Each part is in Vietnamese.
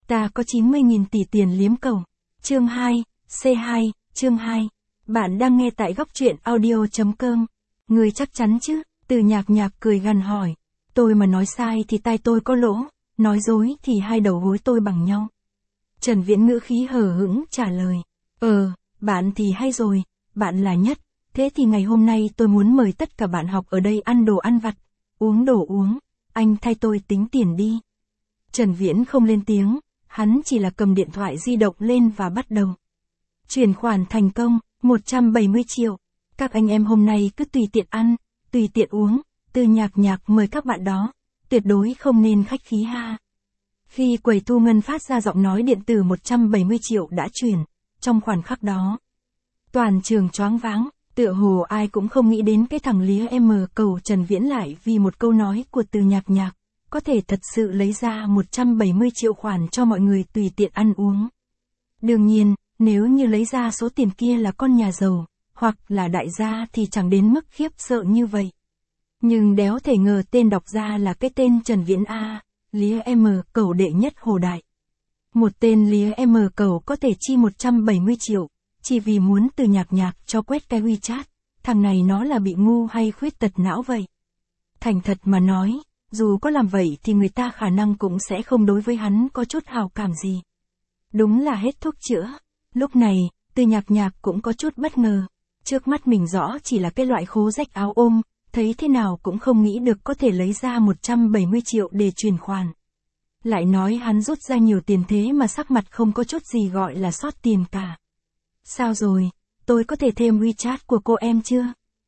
Ta có 90.000 tỷ tiền liếm cầu. Chương 2, C2, chương 2. Bạn đang nghe tại góc truyện audio.com. Người chắc chắn chứ? Từ Nhạc Nhạc cười gằn hỏi. Tôi mà nói sai thì tai tôi có lỗ, nói dối thì hai đầu gối tôi bằng nhau. Trần Viễn ngữ khí hờ hững trả lời. Bạn thì hay rồi, bạn là nhất. Thế thì ngày hôm nay tôi muốn mời tất cả bạn học ở đây ăn đồ ăn vặt, uống đồ uống, anh thay tôi tính tiền đi. Trần Viễn không lên tiếng, hắn chỉ là cầm điện thoại di động lên và bắt đầu. Chuyển khoản thành công, 170 triệu. Các anh em hôm nay cứ tùy tiện ăn, tùy tiện uống, Từ Nhạc Nhạc mời các bạn đó, tuyệt đối không nên khách khí ha. Khi quầy thu ngân phát ra giọng nói điện tử 170 triệu đã chuyển, trong khoảnh khắc đó, toàn trường choáng váng, tựa hồ ai cũng không nghĩ đến cái thằng Lý M cầu Trần Viễn lại vì một câu nói của Từ Nhạc Nhạc, có thể thật sự lấy ra 170 triệu khoản cho mọi người tùy tiện ăn uống. Đương nhiên, nếu như lấy ra số tiền kia là con nhà giàu, hoặc là đại gia thì chẳng đến mức khiếp sợ như vậy. Nhưng đéo thể ngờ tên đọc ra là cái tên Trần Viễn A, Lý M cầu đệ nhất hồ đại. Một tên Lý M cầu có thể chi 170 triệu, chỉ vì muốn Từ Nhạc Nhạc cho quét cái WeChat, thằng này nó là bị ngu hay khuyết tật não vậy? Thành thật mà nói, dù có làm vậy thì người ta khả năng cũng sẽ không đối với hắn có chút hào cảm gì. Đúng là hết thuốc chữa. Lúc này, Từ Nhạc Nhạc cũng có chút bất ngờ. Trước mắt mình rõ chỉ là cái loại khố rách áo ôm, thấy thế nào cũng không nghĩ được có thể lấy ra 170 triệu để chuyển khoản. Lại nói hắn rút ra nhiều tiền thế mà sắc mặt không có chút gì gọi là sót tiền cả. Sao rồi, tôi có thể thêm WeChat của cô em chưa?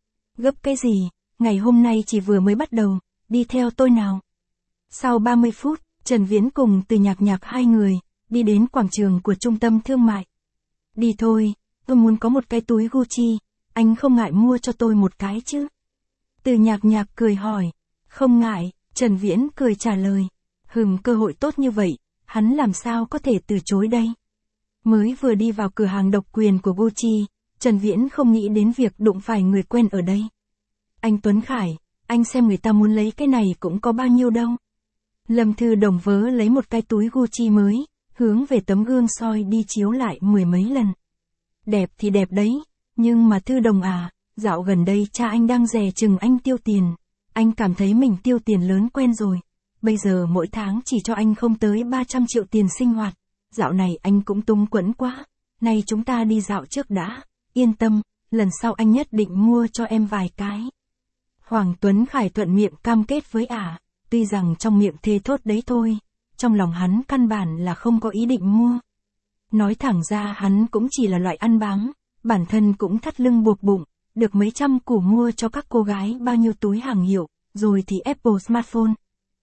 Gấp cái gì, ngày hôm nay chỉ vừa mới bắt đầu, đi theo tôi nào. Sau 30 phút, Trần Viễn cùng Từ Nhạc Nhạc hai người, đi đến quảng trường của trung tâm thương mại. Đi thôi, tôi muốn có một cái túi Gucci, anh không ngại mua cho tôi một cái chứ? Từ Nhạc Nhạc cười hỏi. Không ngại, Trần Viễn cười trả lời. Cơ hội tốt như vậy, hắn làm sao có thể từ chối đây? Mới vừa đi vào cửa hàng độc quyền của Gucci, Trần Viễn không nghĩ đến việc đụng phải người quen ở đây. Anh Tuấn Khải, anh xem người ta muốn lấy cái này cũng có bao nhiêu đâu. Lâm Thư Đồng vớ lấy một cái túi Gucci mới, hướng về tấm gương soi đi chiếu lại mười mấy lần. Đẹp thì đẹp đấy, nhưng mà Thư Đồng à, dạo gần đây cha anh đang dè chừng anh tiêu tiền. Anh cảm thấy mình tiêu tiền lớn quen rồi. Bây giờ mỗi tháng chỉ cho anh không tới 300 triệu tiền sinh hoạt. Dạo này anh cũng túng quẫn quá. Này chúng ta đi dạo trước đã. Yên tâm, lần sau anh nhất định mua cho em vài cái. Hoàng Tuấn Khải thuận miệng cam kết với ả. Tuy rằng trong miệng thề thốt đấy thôi, trong lòng hắn căn bản là không có ý định mua. Nói thẳng ra hắn cũng chỉ là loại ăn bám, bản thân cũng thắt lưng buộc bụng, được mấy trăm củ mua cho các cô gái bao nhiêu túi hàng hiệu, rồi thì Apple smartphone.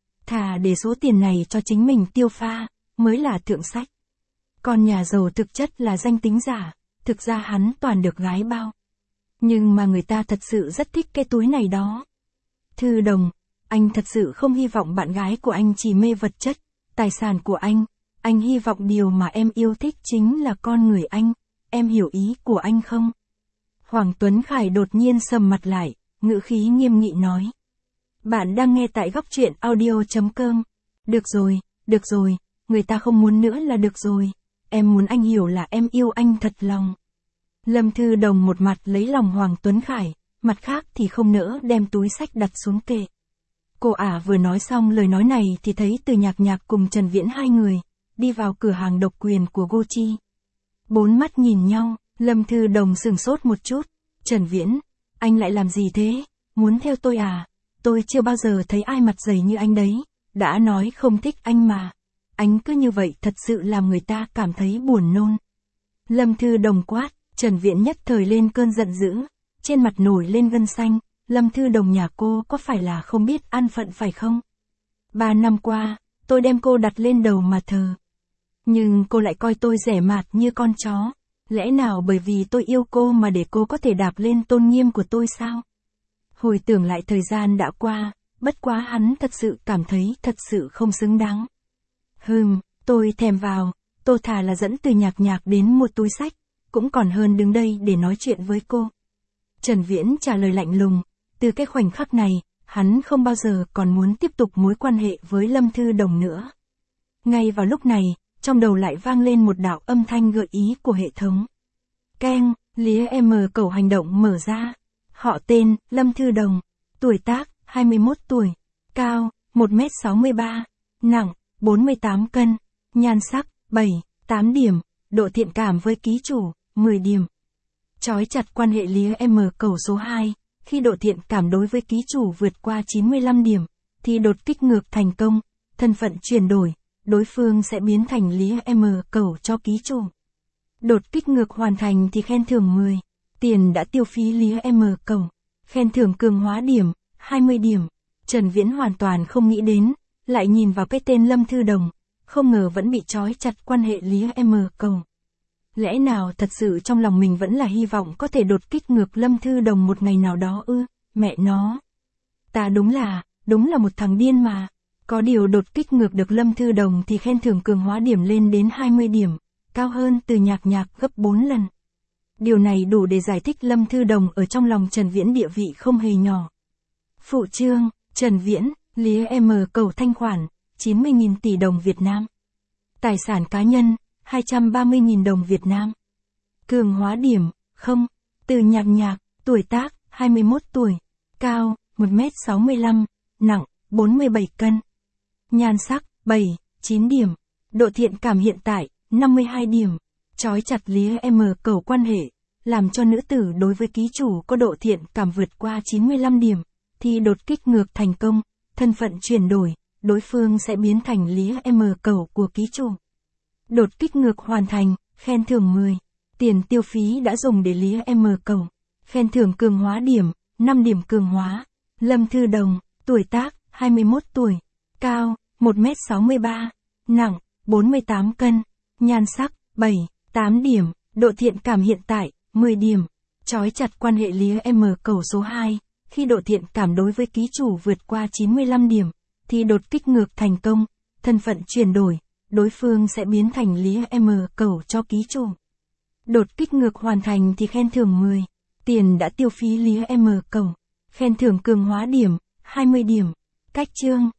Thà để số tiền này cho chính mình tiêu pha, mới là thượng sách. Con nhà giàu thực chất là danh tính giả, thực ra hắn toàn được gái bao. Nhưng mà người ta thật sự rất thích cái túi này đó. Thư Đồng, anh thật sự không hy vọng bạn gái của anh chỉ mê vật chất, tài sản của anh hy vọng điều mà em yêu thích chính là con người anh, em hiểu ý của anh không? Hoàng Tuấn Khải đột nhiên sầm mặt lại, ngữ khí nghiêm nghị nói. Bạn đang nghe tại góc truyện audio.com. Được rồi, người ta không muốn nữa là được rồi. Em muốn anh hiểu là em yêu anh thật lòng. Lâm Thư Đồng một mặt lấy lòng Hoàng Tuấn Khải, mặt khác thì không nỡ đem túi xách đặt xuống kệ. Cô ả vừa nói xong lời nói này thì thấy Từ Nhạc Nhạc cùng Trần Viễn hai người, đi vào cửa hàng độc quyền của Gucci. Bốn mắt nhìn nhau, Lâm Thư Đồng sửng sốt một chút. Trần Viễn, anh lại làm gì thế? Muốn theo tôi à? Tôi chưa bao giờ thấy ai mặt dày như anh đấy. Đã nói không thích anh mà. Anh cứ như vậy thật sự làm người ta cảm thấy buồn nôn. Lâm Thư Đồng quát, Trần Viễn nhất thời lên cơn giận dữ. Trên mặt nổi lên gân xanh. Lâm Thư Đồng nhà cô có phải là không biết an phận phải không? 3 năm qua, tôi đem cô đặt lên đầu mà thờ. Nhưng cô lại coi tôi rẻ mạt như con chó. Lẽ nào bởi vì tôi yêu cô mà để cô có thể đạp lên tôn nghiêm của tôi sao? Hồi tưởng lại thời gian đã qua, bất quá hắn thật sự cảm thấy thật sự không xứng đáng. Tôi thèm vào, tôi thà là dẫn Từ Nhạc Nhạc đến mua túi xách, cũng còn hơn đứng đây để nói chuyện với cô. Trần Viễn trả lời lạnh lùng, từ cái khoảnh khắc này, hắn không bao giờ còn muốn tiếp tục mối quan hệ với Lâm Thư Đồng nữa. Ngay vào lúc này, trong đầu lại vang lên một đạo âm thanh gợi ý của hệ thống. Keng, Lý M cầu hành động mở ra. Họ tên, Lâm Thư Đồng. Tuổi tác, 21 tuổi. Cao, 1m63. Nặng, 48 cân. Nhan sắc, 7, 8 điểm. Độ thiện cảm với ký chủ, 10 điểm. Chói chặt quan hệ Lý M cầu số 2. Khi độ thiện cảm đối với ký chủ vượt qua 95 điểm, thì đột kích ngược thành công, thân phận chuyển đổi, đối phương sẽ biến thành Lý M cầu cho ký chủ. Đột kích ngược hoàn thành thì khen thưởng 10. Tiền đã tiêu phí Lý M cầu. Khen thưởng cường hóa điểm, 20 điểm. Trần Viễn hoàn toàn không nghĩ đến, lại nhìn vào cái tên Lâm Thư Đồng, không ngờ vẫn bị trói chặt quan hệ Lý M cầu. Lẽ nào thật sự trong lòng mình vẫn là hy vọng có thể đột kích ngược Lâm Thư Đồng một ngày nào đó ư, mẹ nó. Ta đúng là một thằng điên mà. Có điều đột kích ngược được Lâm Thư Đồng thì khen thưởng cường hóa điểm lên đến 20 điểm, cao hơn từ nhạc gấp 4 lần. Điều này đủ để giải thích Lâm Thư Đồng ở trong lòng Trần Viễn địa vị không hề nhỏ. Phụ chương, Trần Viễn, Lý M cầu thanh khoản, 90.000 tỷ đồng Việt Nam. Tài sản cá nhân, 230.000 đồng Việt Nam. Cường hóa điểm, 0. Từ nhạc, tuổi tác, 21 tuổi. Cao, 1m65. Nặng, 47 cân. Nhan sắc, 7, 9 điểm. Độ thiện cảm hiện tại, 52 điểm. Chói chặt Lý M cầu quan hệ, làm cho nữ tử đối với ký chủ có độ thiện cảm vượt qua 95 điểm, thì đột kích ngược thành công, thân phận chuyển đổi, đối phương sẽ biến thành Lý M cầu của ký chủ. Đột kích ngược hoàn thành, khen thưởng 10. Tiền tiêu phí đã dùng để Lý M cầu. Khen thưởng cường hóa điểm, 5 điểm cường hóa. Lâm Thư Đồng, tuổi tác, 21 tuổi. Cao, 1m63. Nặng, 48 cân. Nhan sắc, 7, 8 điểm. Độ thiện cảm hiện tại, 10 điểm. Chói chặt quan hệ Lý M cầu số 2. Khi độ thiện cảm đối với ký chủ vượt qua 95 điểm, thì đột kích ngược thành công, thân phận chuyển đổi, đối phương sẽ biến thành Lý M cầu cho ký chủ. Đột kích ngược hoàn thành thì khen thưởng 10. Tiền đã tiêu phí Lý M cầu. Khen thưởng cường hóa điểm, 20 điểm. Cách chương.